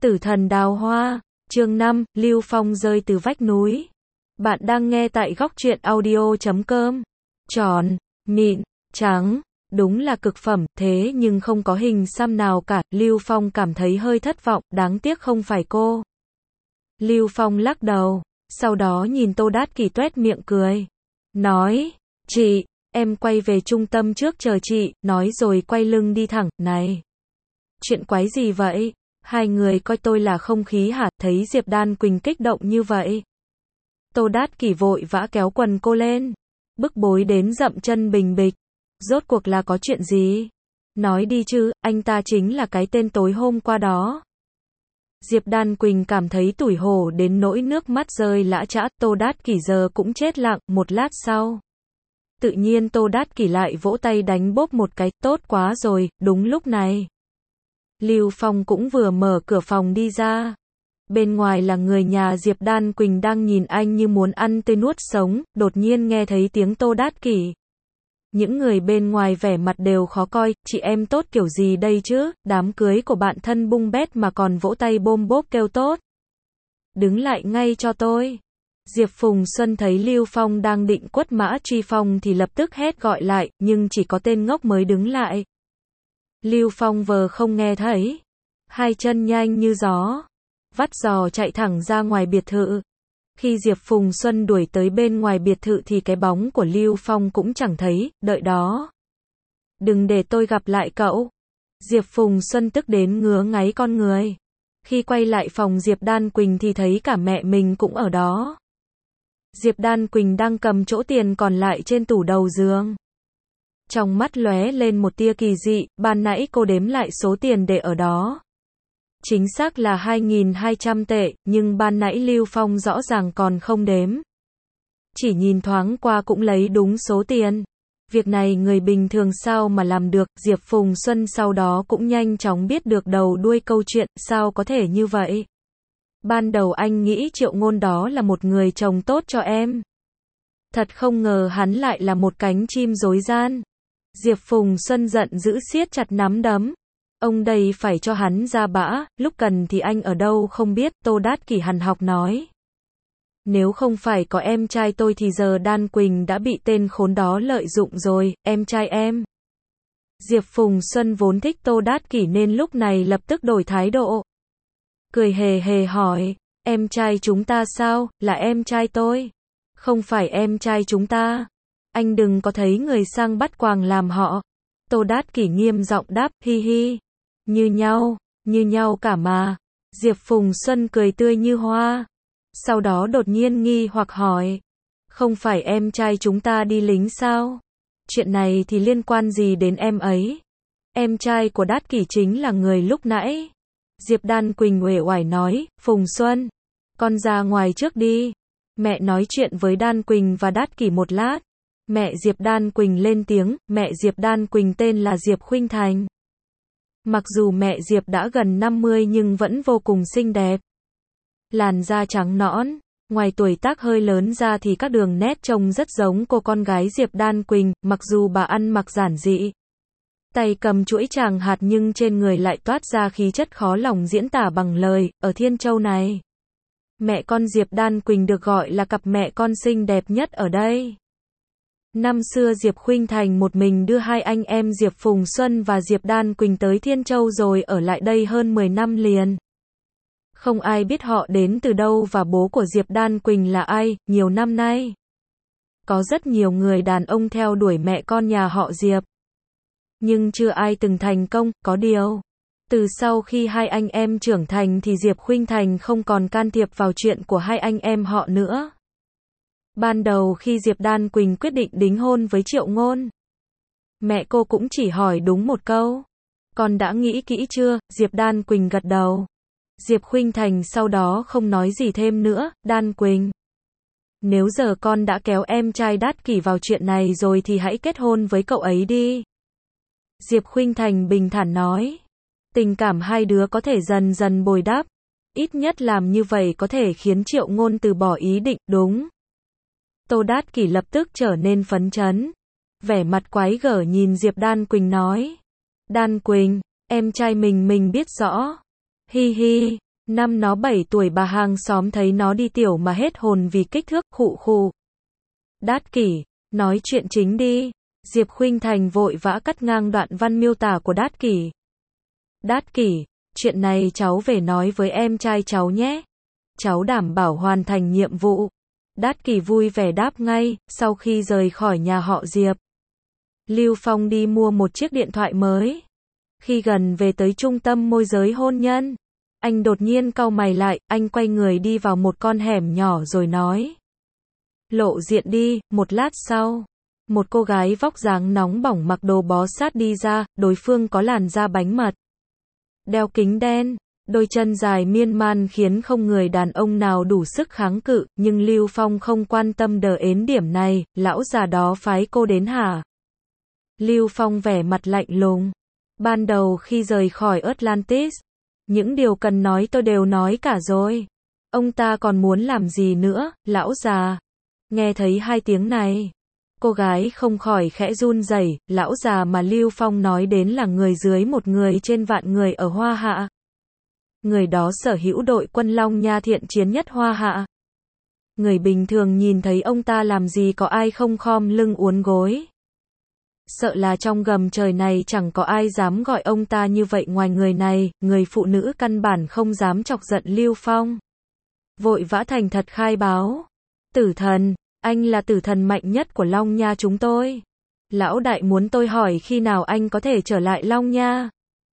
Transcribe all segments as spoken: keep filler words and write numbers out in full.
Tử thần đào hoa, chương năm, Lưu Phong rơi từ vách núi. Bạn đang nghe tại góc truyện audio chấm com. Tròn, mịn, trắng, đúng là cực phẩm, thế nhưng không có hình xăm nào cả, Lưu Phong cảm thấy hơi thất vọng, đáng tiếc không phải cô. Lưu Phong lắc đầu, sau đó nhìn Tô Đát Kỷ tuét miệng cười. Nói, chị, em quay về trung tâm trước chờ chị, nói rồi quay lưng đi thẳng, này. Chuyện quái gì vậy? Hai người coi tôi là không khí hả? Thấy Diệp Đan Quỳnh kích động như vậy. Tô Đát Kỷ vội vã kéo quần cô lên. Bức bối đến dậm chân bình bịch. Rốt cuộc là có chuyện gì? Nói đi chứ, anh ta chính là cái tên tối hôm qua đó. Diệp Đan Quỳnh cảm thấy tủi hổ đến nỗi nước mắt rơi lã chã, Tô Đát Kỷ giờ cũng chết lặng, một lát sau. Tự nhiên Tô Đát Kỷ lại vỗ tay đánh bốp một cái, tốt quá rồi, đúng lúc này. Lưu Phong cũng vừa mở cửa phòng đi ra. Bên ngoài là người nhà Diệp Đan Quỳnh đang nhìn anh như muốn ăn tươi nuốt sống, đột nhiên nghe thấy tiếng Tô Đát Kỷ. Những người bên ngoài vẻ mặt đều khó coi, chị em tốt kiểu gì đây chứ, đám cưới của bạn thân bung bét mà còn vỗ tay bôm bốp kêu tốt. Đứng lại ngay cho tôi. Diệp Phùng Xuân thấy Lưu Phong đang định quất mã truy phong thì lập tức hét gọi lại, nhưng chỉ có tên ngốc mới đứng lại. Lưu Phong vờ không nghe thấy. Hai chân nhanh như gió. Vắt giò chạy thẳng ra ngoài biệt thự. Khi Diệp Phùng Xuân đuổi tới bên ngoài biệt thự thì cái bóng của Lưu Phong cũng chẳng thấy, đợi đó. Đừng để tôi gặp lại cậu. Diệp Phùng Xuân tức đến ngứa ngáy con người. Khi quay lại phòng Diệp Đan Quỳnh thì thấy cả mẹ mình cũng ở đó. Diệp Đan Quỳnh đang cầm chỗ tiền còn lại trên tủ đầu giường. Trong mắt lóe lên một tia kỳ dị, ban nãy cô đếm lại số tiền để ở đó. Chính xác là hai nghìn hai trăm tệ, nhưng ban nãy Lưu Phong rõ ràng còn không đếm. Chỉ nhìn thoáng qua cũng lấy đúng số tiền. Việc này người bình thường sao mà làm được, Diệp Phùng Xuân sau đó cũng nhanh chóng biết được đầu đuôi câu chuyện, sao có thể như vậy. Ban đầu anh nghĩ Triệu Ngôn đó là một người chồng tốt cho em. Thật không ngờ hắn lại là một cánh chim dối gian. Diệp Phùng Xuân giận dữ siết chặt nắm đấm. Ông đây phải cho hắn ra bã, lúc cần thì anh ở đâu không biết, Tô Đát Kỷ hằn học nói. Nếu không phải có em trai tôi thì giờ Đan Quỳnh đã bị tên khốn đó lợi dụng rồi, em trai em. Diệp Phùng Xuân vốn thích Tô Đát Kỷ nên lúc này lập tức đổi thái độ. Cười hề hề hỏi, em trai chúng ta sao, là em trai tôi. Không phải em trai chúng ta. Anh đừng có thấy người sang bắt quàng làm họ. Tô Đát Kỷ nghiêm giọng đáp, hi hi. Như nhau, như nhau cả mà. Diệp Phùng Xuân cười tươi như hoa. Sau đó đột nhiên nghi hoặc hỏi. Không phải em trai chúng ta đi lính sao? Chuyện này thì liên quan gì đến em ấy? Em trai của Đát Kỷ chính là người lúc nãy. Diệp Đan Quỳnh uể oải nói, Phùng Xuân, con ra ngoài trước đi. Mẹ nói chuyện với Đan Quỳnh và Đát Kỷ một lát. Mẹ Diệp Đan Quỳnh lên tiếng, mẹ Diệp Đan Quỳnh tên là Diệp Khuynh Thành. Mặc dù mẹ Diệp đã gần năm mươi nhưng vẫn vô cùng xinh đẹp. Làn da trắng nõn, ngoài tuổi tác hơi lớn ra thì các đường nét trông rất giống cô con gái Diệp Đan Quỳnh, mặc dù bà ăn mặc giản dị. Tay cầm chuỗi tràng hạt nhưng trên người lại toát ra khí chất khó lòng diễn tả bằng lời, ở Thiên Châu này. Mẹ con Diệp Đan Quỳnh được gọi là cặp mẹ con xinh đẹp nhất ở đây. Năm xưa Diệp Khuynh Thành một mình đưa hai anh em Diệp Phùng Xuân và Diệp Đan Quỳnh tới Thiên Châu rồi ở lại đây hơn mười năm liền. Không ai biết họ đến từ đâu và bố của Diệp Đan Quỳnh là ai, nhiều năm nay. Có rất nhiều người đàn ông theo đuổi mẹ con nhà họ Diệp. Nhưng chưa ai từng thành công, có điều. Từ sau khi hai anh em trưởng thành thì Diệp Khuynh Thành không còn can thiệp vào chuyện của hai anh em họ nữa. Ban đầu khi Diệp Đan Quỳnh quyết định đính hôn với Triệu Ngôn, mẹ cô cũng chỉ hỏi đúng một câu. Con đã nghĩ kỹ chưa? Diệp Đan Quỳnh gật đầu. Diệp Khuynh Thành sau đó không nói gì thêm nữa, Đan Quỳnh. Nếu giờ con đã kéo em trai Đát Kỷ vào chuyện này rồi thì hãy kết hôn với cậu ấy đi. Diệp Khuynh Thành bình thản nói. Tình cảm hai đứa có thể dần dần bồi đắp. Ít nhất làm như vậy có thể khiến Triệu Ngôn từ bỏ ý định, đúng. Tô Đát Kỷ lập tức trở nên phấn chấn. Vẻ mặt quái gở nhìn Diệp Đan Quỳnh nói. Đan Quỳnh, em trai mình mình biết rõ. Hi hi, Năm nó bảy tuổi bà hàng xóm thấy nó đi tiểu mà hết hồn vì kích thước, khụ khụ. Đát kỷ, nói chuyện chính đi. Diệp Khuynh Thành vội vã cắt ngang đoạn văn miêu tả của Đát kỷ. Đát kỷ, chuyện này cháu về nói với em trai cháu nhé. Cháu đảm bảo hoàn thành nhiệm vụ. Đát kỷ vui vẻ đáp ngay, sau khi rời khỏi nhà họ Diệp. Lưu Phong đi mua một chiếc điện thoại mới. Khi gần về tới trung tâm môi giới hôn nhân, anh đột nhiên cau mày lại, anh quay người đi vào một con hẻm nhỏ rồi nói. Lộ diện đi, một lát sau. Một cô gái vóc dáng nóng bỏng mặc đồ bó sát đi ra, đối phương có làn da bánh mật. Đeo kính đen, đôi chân dài miên man khiến không người đàn ông nào đủ sức kháng cự, nhưng Lưu Phong không quan tâm đờ ến điểm này, lão già đó phái cô đến hả? Lưu Phong vẻ mặt lạnh lùng. Ban đầu khi rời khỏi Atlantis, những điều cần nói tôi đều nói cả rồi. Ông ta còn muốn làm gì nữa, lão già? Nghe thấy hai tiếng này, cô gái không khỏi khẽ run rẩy, lão già mà Lưu Phong nói đến là người dưới một người trên vạn người ở Hoa Hạ. Người đó sở hữu đội quân Long Nha thiện chiến nhất Hoa Hạ. Người bình thường nhìn thấy ông ta làm gì có ai không khom lưng uốn gối. Sợ là trong gầm trời này chẳng có ai dám gọi ông ta như vậy ngoài người này, người phụ nữ căn bản không dám chọc giận Lưu Phong. Vội vã thành thật khai báo. Tử thần, anh là tử thần mạnh nhất của Long Nha chúng tôi. Lão đại muốn tôi hỏi khi nào anh có thể trở lại Long Nha.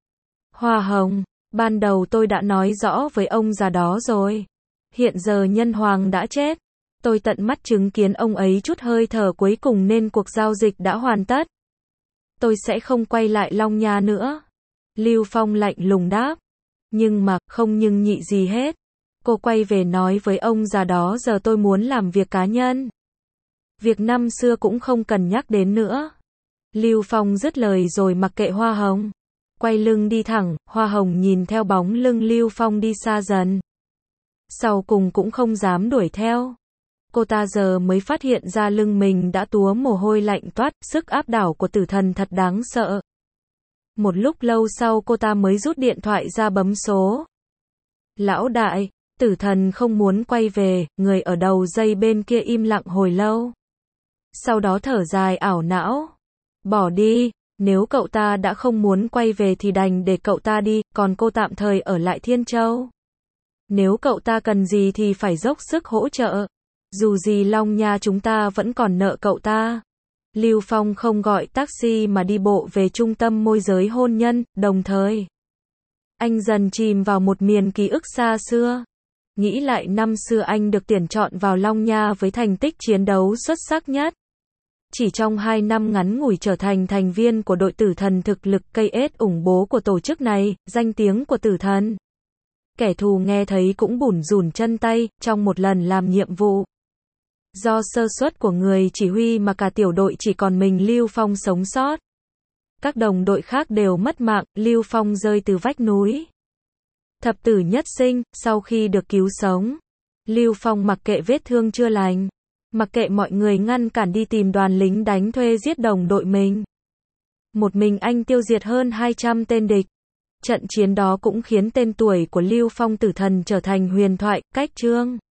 Hoa Hồng, ban đầu tôi đã nói rõ với ông già đó rồi. Hiện giờ nhân hoàng đã chết. Tôi tận mắt chứng kiến ông ấy chút hơi thở cuối cùng nên cuộc giao dịch đã hoàn tất. Tôi sẽ không quay lại Long Nha nữa. Lưu Phong lạnh lùng đáp. Nhưng mà, không nhưng nhị gì hết. Cô quay về nói với ông già đó giờ tôi muốn làm việc cá nhân. Việc năm xưa cũng không cần nhắc đến nữa. Lưu Phong dứt lời rồi mặc kệ Hoa Hồng. Quay lưng đi thẳng, Hoa Hồng nhìn theo bóng lưng Lưu Phong đi xa dần. Sau cùng cũng không dám đuổi theo. Cô ta giờ mới phát hiện ra lưng mình đã túa mồ hôi lạnh toát, sức áp đảo của tử thần thật đáng sợ. Một lúc lâu sau cô ta mới rút điện thoại ra bấm số. Lão đại, tử thần không muốn quay về, người ở đầu dây bên kia im lặng hồi lâu. Sau đó thở dài ảo não. Bỏ đi, nếu cậu ta đã không muốn quay về thì đành để cậu ta đi, còn cô tạm thời ở lại Thiên Châu. Nếu cậu ta cần gì thì phải dốc sức hỗ trợ. Dù gì Long Nha chúng ta vẫn còn nợ cậu ta. Lưu Phong không gọi taxi mà đi bộ về trung tâm môi giới hôn nhân, đồng thời anh dần chìm vào một miền ký ức xa xưa. Nghĩ lại năm xưa anh được tuyển chọn vào Long Nha với thành tích chiến đấu xuất sắc nhất. Chỉ trong hai năm ngắn ngủi trở thành thành viên của đội tử thần thực lực cây ết ủng bố của tổ chức này, danh tiếng của tử thần. Kẻ thù nghe thấy cũng bủn rủn chân tay, trong một lần làm nhiệm vụ. Do sơ suất của người chỉ huy mà cả tiểu đội chỉ còn mình Lưu Phong sống sót. Các đồng đội khác đều mất mạng, Lưu Phong rơi từ vách núi. Thập tử nhất sinh, sau khi được cứu sống, Lưu Phong mặc kệ vết thương chưa lành, mặc kệ mọi người ngăn cản đi tìm đoàn lính đánh thuê giết đồng đội mình. Một mình anh tiêu diệt hơn hai trăm tên địch. Trận chiến đó cũng khiến tên tuổi của Lưu Phong tử thần trở thành huyền thoại, cách chương.